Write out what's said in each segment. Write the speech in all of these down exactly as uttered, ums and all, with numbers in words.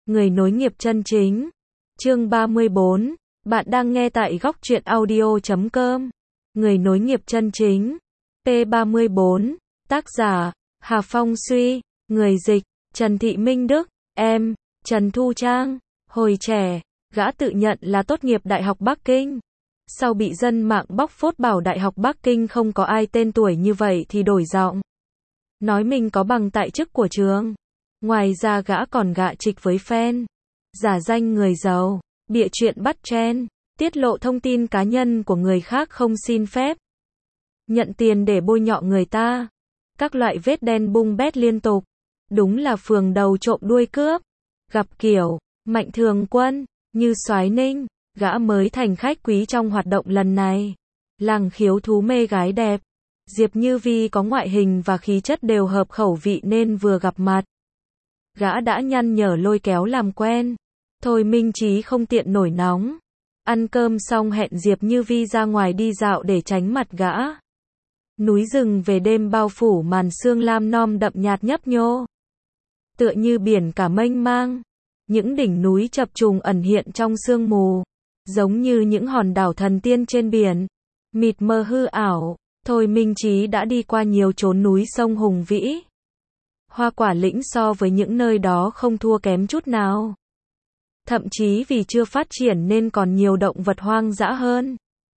Người nối nghiệp chân chính. Chương ba mươi bốn. Bạn đang nghe tại góc truyện audio chấm com. Người nối nghiệp chân chính. P ba mươi bốn. Tác giả: Hà Phong Suy. Người dịch: Trần Thị Minh Đức. Em: Trần Thu Trang. Hồi trẻ, gã tự nhận là tốt nghiệp Đại học Bắc Kinh. Sau bị dân mạng bóc phốt bảo Đại học Bắc Kinh không có ai tên tuổi như vậy thì đổi giọng. Nói mình có bằng tại chức của trường. Ngoài ra gã còn gạ trịch với fan. Giả danh người giàu, bịa chuyện bắt trend, tiết lộ thông tin cá nhân của người khác không xin phép. Nhận tiền để bôi nhọ người ta. Các loại vết đen bung bét liên tục. Đúng là phường đầu trộm đuôi cướp. Gặp kiểu, Mạnh Thường Quân, Như Soái Ninh, gã mới thành khách quý trong hoạt động lần này. Làng khiếu thú mê gái đẹp. Diệp Như Vi có ngoại hình và khí chất đều hợp khẩu vị nên vừa gặp mặt, gã đã nhăn nhở lôi kéo làm quen. Thôi Minh Chí không tiện nổi nóng. Ăn cơm xong hẹn Diệp Như Vi ra ngoài đi dạo để tránh mặt gã. Núi rừng về đêm bao phủ màn sương lam non đậm nhạt nhấp nhô. Tựa như biển cả mênh mang. Những đỉnh núi chập trùng ẩn hiện trong sương mù. Giống như những hòn đảo thần tiên trên biển. Mịt mờ hư ảo. Thôi Minh Chí đã đi qua nhiều chốn núi sông hùng vĩ. Hoa Quả Lĩnh so với những nơi đó không thua kém chút nào. Thậm chí vì chưa phát triển nên còn nhiều động vật hoang dã hơn.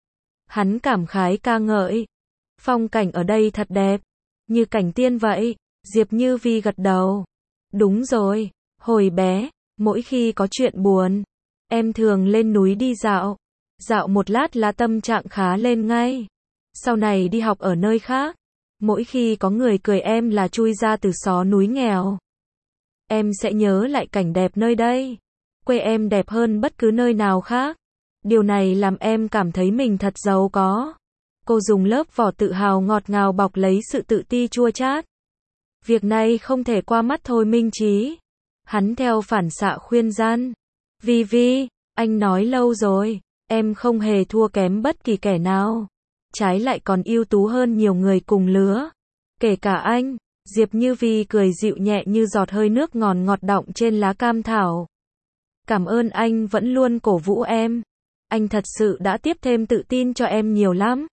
Hắn cảm khái ca ngợi. Phong cảnh ở đây thật đẹp. Như cảnh tiên vậy. Diệp Như Vi gật đầu. Đúng rồi. Hồi bé, mỗi khi có chuyện buồn, em thường lên núi đi dạo. Dạo một lát là tâm trạng khá lên ngay. Sau này đi học ở nơi khác, mỗi khi có người cười em là chui ra từ xó núi nghèo. Em sẽ nhớ lại cảnh đẹp nơi đây. Quê em đẹp hơn bất cứ nơi nào khác. Điều này làm em cảm thấy mình thật giàu có. Cô dùng lớp vỏ tự hào ngọt ngào bọc lấy sự tự ti chua chát. Việc này không thể qua mắt Thôi Minh Chí. Hắn theo phản xạ khuyên gian. Vi Vi, anh nói lâu rồi, em không hề thua kém bất kỳ kẻ nào. Trái lại còn ưu tú hơn nhiều người cùng lứa. Kể cả anh. Diệp Như Vi cười dịu nhẹ như giọt hơi nước ngọt ngọt đọng trên lá cam thảo. Cảm ơn anh vẫn luôn cổ vũ em. Anh thật sự đã tiếp thêm tự tin cho em nhiều lắm.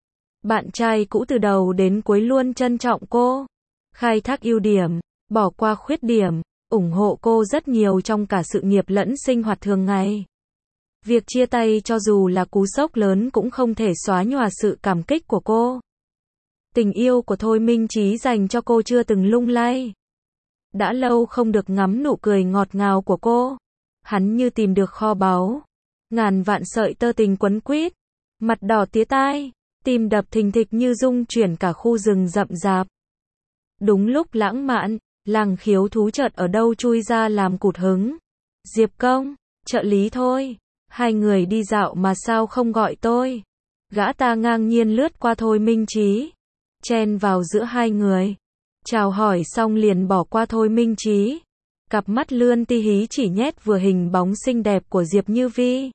Bạn trai cũ từ đầu đến cuối luôn trân trọng cô. Khai thác ưu điểm, bỏ qua khuyết điểm, ủng hộ cô rất nhiều trong cả sự nghiệp lẫn sinh hoạt thường ngày. Việc chia tay cho dù là cú sốc lớn cũng không thể xóa nhòa sự cảm kích của cô. Tình yêu của Thôi Minh Chí dành cho cô chưa từng lung lay. Đã lâu không được ngắm nụ cười ngọt ngào của cô. Hắn như tìm được kho báu. Ngàn vạn sợi tơ tình quấn quýt. Mặt đỏ tía tai. Tim đập thình thịch như rung chuyển cả khu rừng rậm rạp. Đúng lúc lãng mạn, làng khiếu thú chợt ở đâu chui ra làm cụt hứng. Diệp Công, trợ lý Thôi. Hai người đi dạo mà sao không gọi tôi? Gã ta ngang nhiên lướt qua Thôi Minh Chí. Chen vào giữa hai người. Chào hỏi xong liền bỏ qua Thôi Minh Chí. Cặp mắt lươn ti hí chỉ nhét vừa hình bóng xinh đẹp của Diệp Như Vi.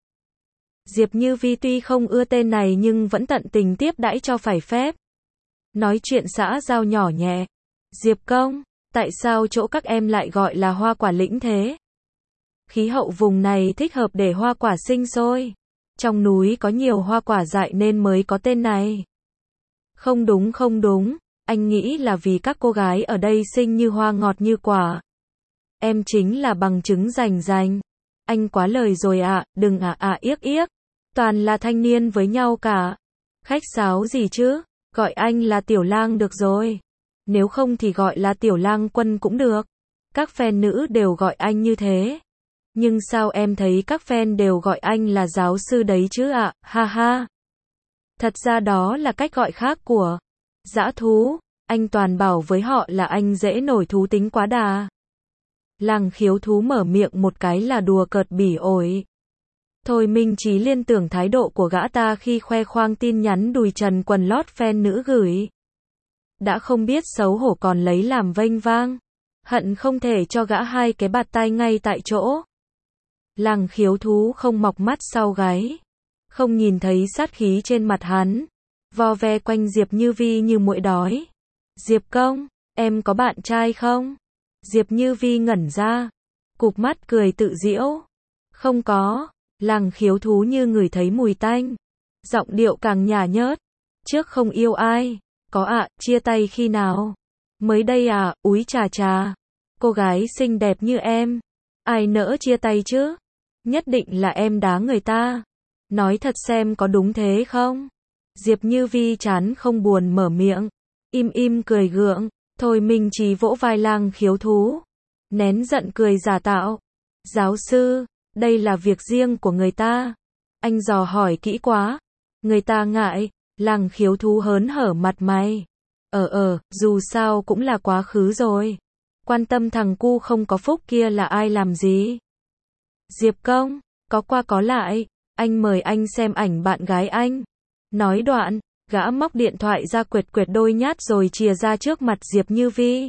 Diệp Như Vi tuy không ưa tên này nhưng vẫn tận tình tiếp đãi cho phải phép. Nói chuyện xã giao nhỏ nhẹ. Diệp Công, tại sao chỗ các em lại gọi là Hoa Quả Lĩnh thế? Khí hậu vùng này thích hợp để hoa quả sinh sôi. Trong núi có nhiều hoa quả dại nên mới có tên này. Không đúng không đúng, anh nghĩ là vì các cô gái ở đây xinh như hoa ngọt như quả. Em chính là bằng chứng rành rành. Anh quá lời rồi ạ, à, đừng à à yếc yếc. Toàn là thanh niên với nhau cả. Khách sáo gì chứ, gọi anh là Tiểu Lang được rồi. Nếu không thì gọi là Tiểu Lang Quân cũng được. Các fan nữ đều gọi anh như thế. Nhưng sao em thấy các fan đều gọi anh là giáo sư đấy chứ ạ, à? Ha ha. Thật ra đó là cách gọi khác của dã thú. Anh toàn bảo với họ là anh dễ nổi thú tính quá đà. Làng khiếu thú mở miệng một cái là đùa cợt bỉ ổi. Thôi Minh Chí liên tưởng thái độ của gã ta khi khoe khoang tin nhắn đùi trần quần lót fan nữ gửi. Đã không biết xấu hổ còn lấy làm vênh vang. Hận không thể cho gã hai cái bạt tai ngay tại chỗ. Làng khiếu thú không mọc mắt sau gáy. Không nhìn thấy sát khí trên mặt hắn. Vo ve quanh Diệp Như Vi như muỗi đói. Diệp Công, em có bạn trai không? Diệp Như Vi ngẩn ra. cụp mắt cười tự giễu. Không có, Lăng Khiếu Thú như ngửi thấy mùi tanh. Giọng điệu càng nhả nhớt. Trước không yêu ai. Có ạ, chia tay khi nào? Mới đây à, úi chà chà. Cô gái xinh đẹp như em. Ai nỡ chia tay chứ? Nhất định là em đá người ta. Nói thật xem có đúng thế không? Diệp Như Vi chán không buồn mở miệng. Im im cười gượng. Thôi Minh Chí vỗ vai Lăng Khiếu Thú. Nén giận cười giả tạo. Giáo sư, đây là việc riêng của người ta. Anh dò hỏi kỹ quá. Người ta ngại. Lăng Khiếu Thú hớn hở mặt mày. Ờ ờ, dù sao cũng là quá khứ rồi. Quan tâm thằng cu không có phúc kia là ai làm gì? Diệp Công, có qua có lại. Anh mời anh xem ảnh bạn gái anh. Nói đoạn, gã móc điện thoại ra quệt quệt đôi nhát rồi chìa ra trước mặt Diệp Như Vi.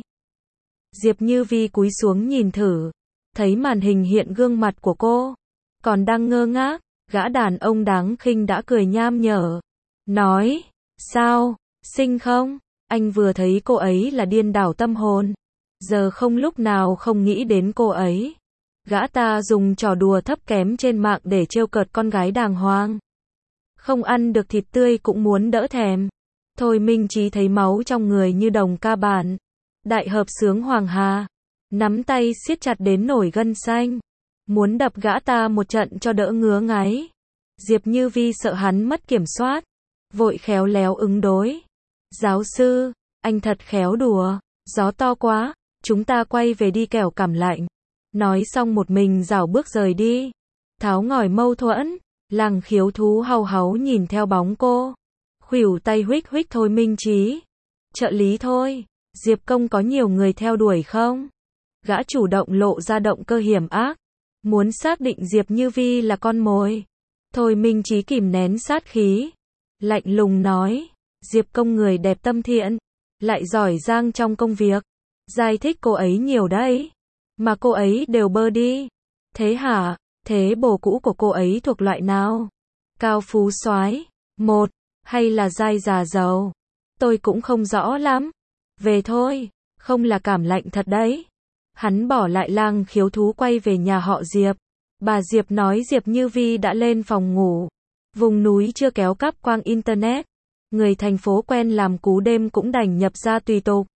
Diệp Như Vi cúi xuống nhìn thử. Thấy màn hình hiện gương mặt của cô. Còn đang ngơ ngác, gã đàn ông đáng khinh đã cười nham nhở. Nói, sao, xinh không? Anh vừa thấy cô ấy là điên đảo tâm hồn. Giờ không lúc nào không nghĩ đến cô ấy. Gã ta dùng trò đùa thấp kém trên mạng để trêu cợt con gái đàng hoàng. Không ăn được thịt tươi cũng muốn đỡ thèm. Thôi Minh Chí thấy máu trong người như đồng ca bản. Đại hợp sướng hoàng hà. Nắm tay siết chặt đến nổi gân xanh. Muốn đập gã ta một trận cho đỡ ngứa ngáy. Diệp Như Vi sợ hắn mất kiểm soát. Vội khéo léo ứng đối. Giáo sư, anh thật khéo đùa. Gió to quá, chúng ta quay về đi kẻo cảm lạnh. Nói xong một mình rảo bước rời đi. Tháo ngòi mâu thuẫn. Lăng Khiếu Thú hau háu nhìn theo bóng cô. Khuỷu tay huých huých Thôi Minh Chí. Trợ lý thôi. Diệp Công có nhiều người theo đuổi không? Gã chủ động lộ ra động cơ hiểm ác. Muốn xác định Diệp Như Vi là con mồi. Thôi Minh Chí kìm nén sát khí. Lạnh lùng nói. Diệp Công người đẹp tâm thiện. Lại giỏi giang trong công việc. Giải thích cô ấy nhiều đấy. Mà cô ấy đều bơ đi. Thế hả? Thế bồ cũ của cô ấy thuộc loại nào? Cao phú soái, một, hay là dai già giàu? Tôi cũng không rõ lắm. Về thôi, không là cảm lạnh thật đấy. Hắn bỏ lại Lăng Khiếu Thú quay về nhà họ Diệp. Bà Diệp nói Diệp Như Vi đã lên phòng ngủ. Vùng núi chưa kéo cáp quang internet. Người thành phố quen làm cú đêm cũng đành nhập ra tùy tục.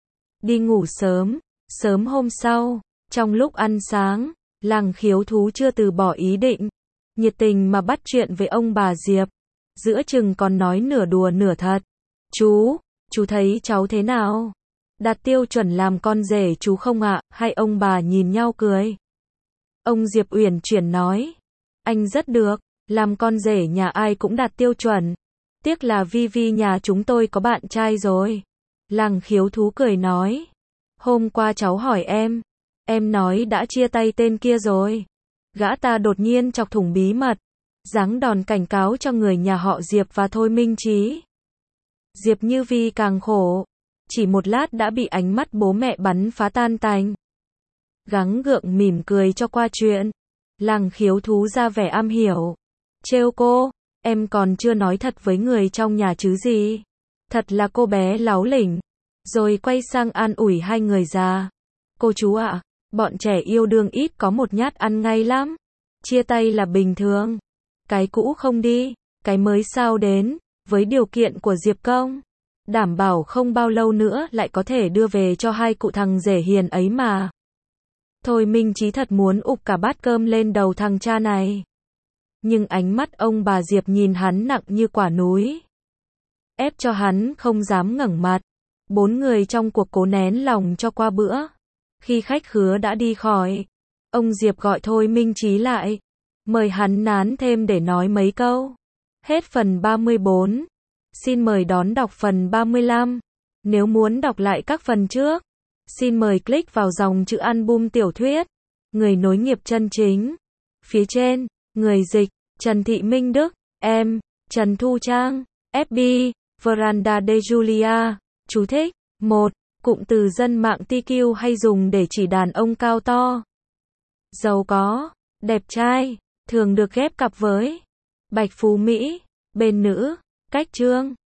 Đi ngủ sớm. Sớm hôm sau, trong lúc ăn sáng, Lăng Khiếu Thú chưa từ bỏ ý định. Nhiệt tình mà bắt chuyện với ông bà Diệp. Giữa chừng còn nói nửa đùa nửa thật. Chú, chú thấy cháu thế nào? Đạt tiêu chuẩn làm con rể chú không ạ? Hai ông bà nhìn nhau cười. Ông Diệp uyển chuyển nói. Anh rất được, làm con rể nhà ai cũng đạt tiêu chuẩn. Tiếc là Vi Vi nhà chúng tôi có bạn trai rồi. Lăng Khiếu Thú cười nói. Hôm qua cháu hỏi em. Em nói đã chia tay tên kia rồi. Gã ta đột nhiên chọc thủng bí mật. Giáng đòn cảnh cáo cho người nhà họ Diệp và Thôi Minh Chí. Diệp Như Vi càng khổ. Chỉ một lát đã bị ánh mắt bố mẹ bắn phá tan tành. Gắng gượng mỉm cười cho qua chuyện. Lăng Khiếu Thú ra vẻ am hiểu. Trêu cô, em còn chưa nói thật với người trong nhà chứ gì. Thật là cô bé láu lỉnh. Rồi quay sang an ủi hai người già. Cô chú ạ, à, bọn trẻ yêu đương ít có một nhát ăn ngay lắm. Chia tay là bình thường. Cái cũ không đi, cái mới sao đến, với điều kiện của Diệp Công. Đảm bảo không bao lâu nữa lại có thể đưa về cho hai cụ thằng rể hiền ấy mà. Thôi Minh Chí thật muốn ụp cả bát cơm lên đầu thằng cha này. Nhưng ánh mắt ông bà Diệp nhìn hắn nặng như quả núi. Ép cho hắn không dám ngẩng mặt. Bốn người trong cuộc cố nén lòng cho qua bữa. Khi khách khứa đã đi khỏi, ông Diệp gọi Thôi Minh Chí lại. Mời hắn nán thêm để nói mấy câu. Hết phần ba mươi bốn. Xin mời đón đọc phần ba mươi lăm. Nếu muốn đọc lại các phần trước, xin mời click vào dòng chữ album tiểu thuyết. Người nối nghiệp chân chính. Phía trên, người dịch, Trần Thị Minh Đức, em, Trần Thu Trang, ép bê, Veranda de Julia. Chú thích. một. Cụm từ dân mạng tê quy hay dùng để chỉ đàn ông cao to, giàu có, đẹp trai, thường được ghép cặp với bạch phú Mỹ, bên nữ. Cách chương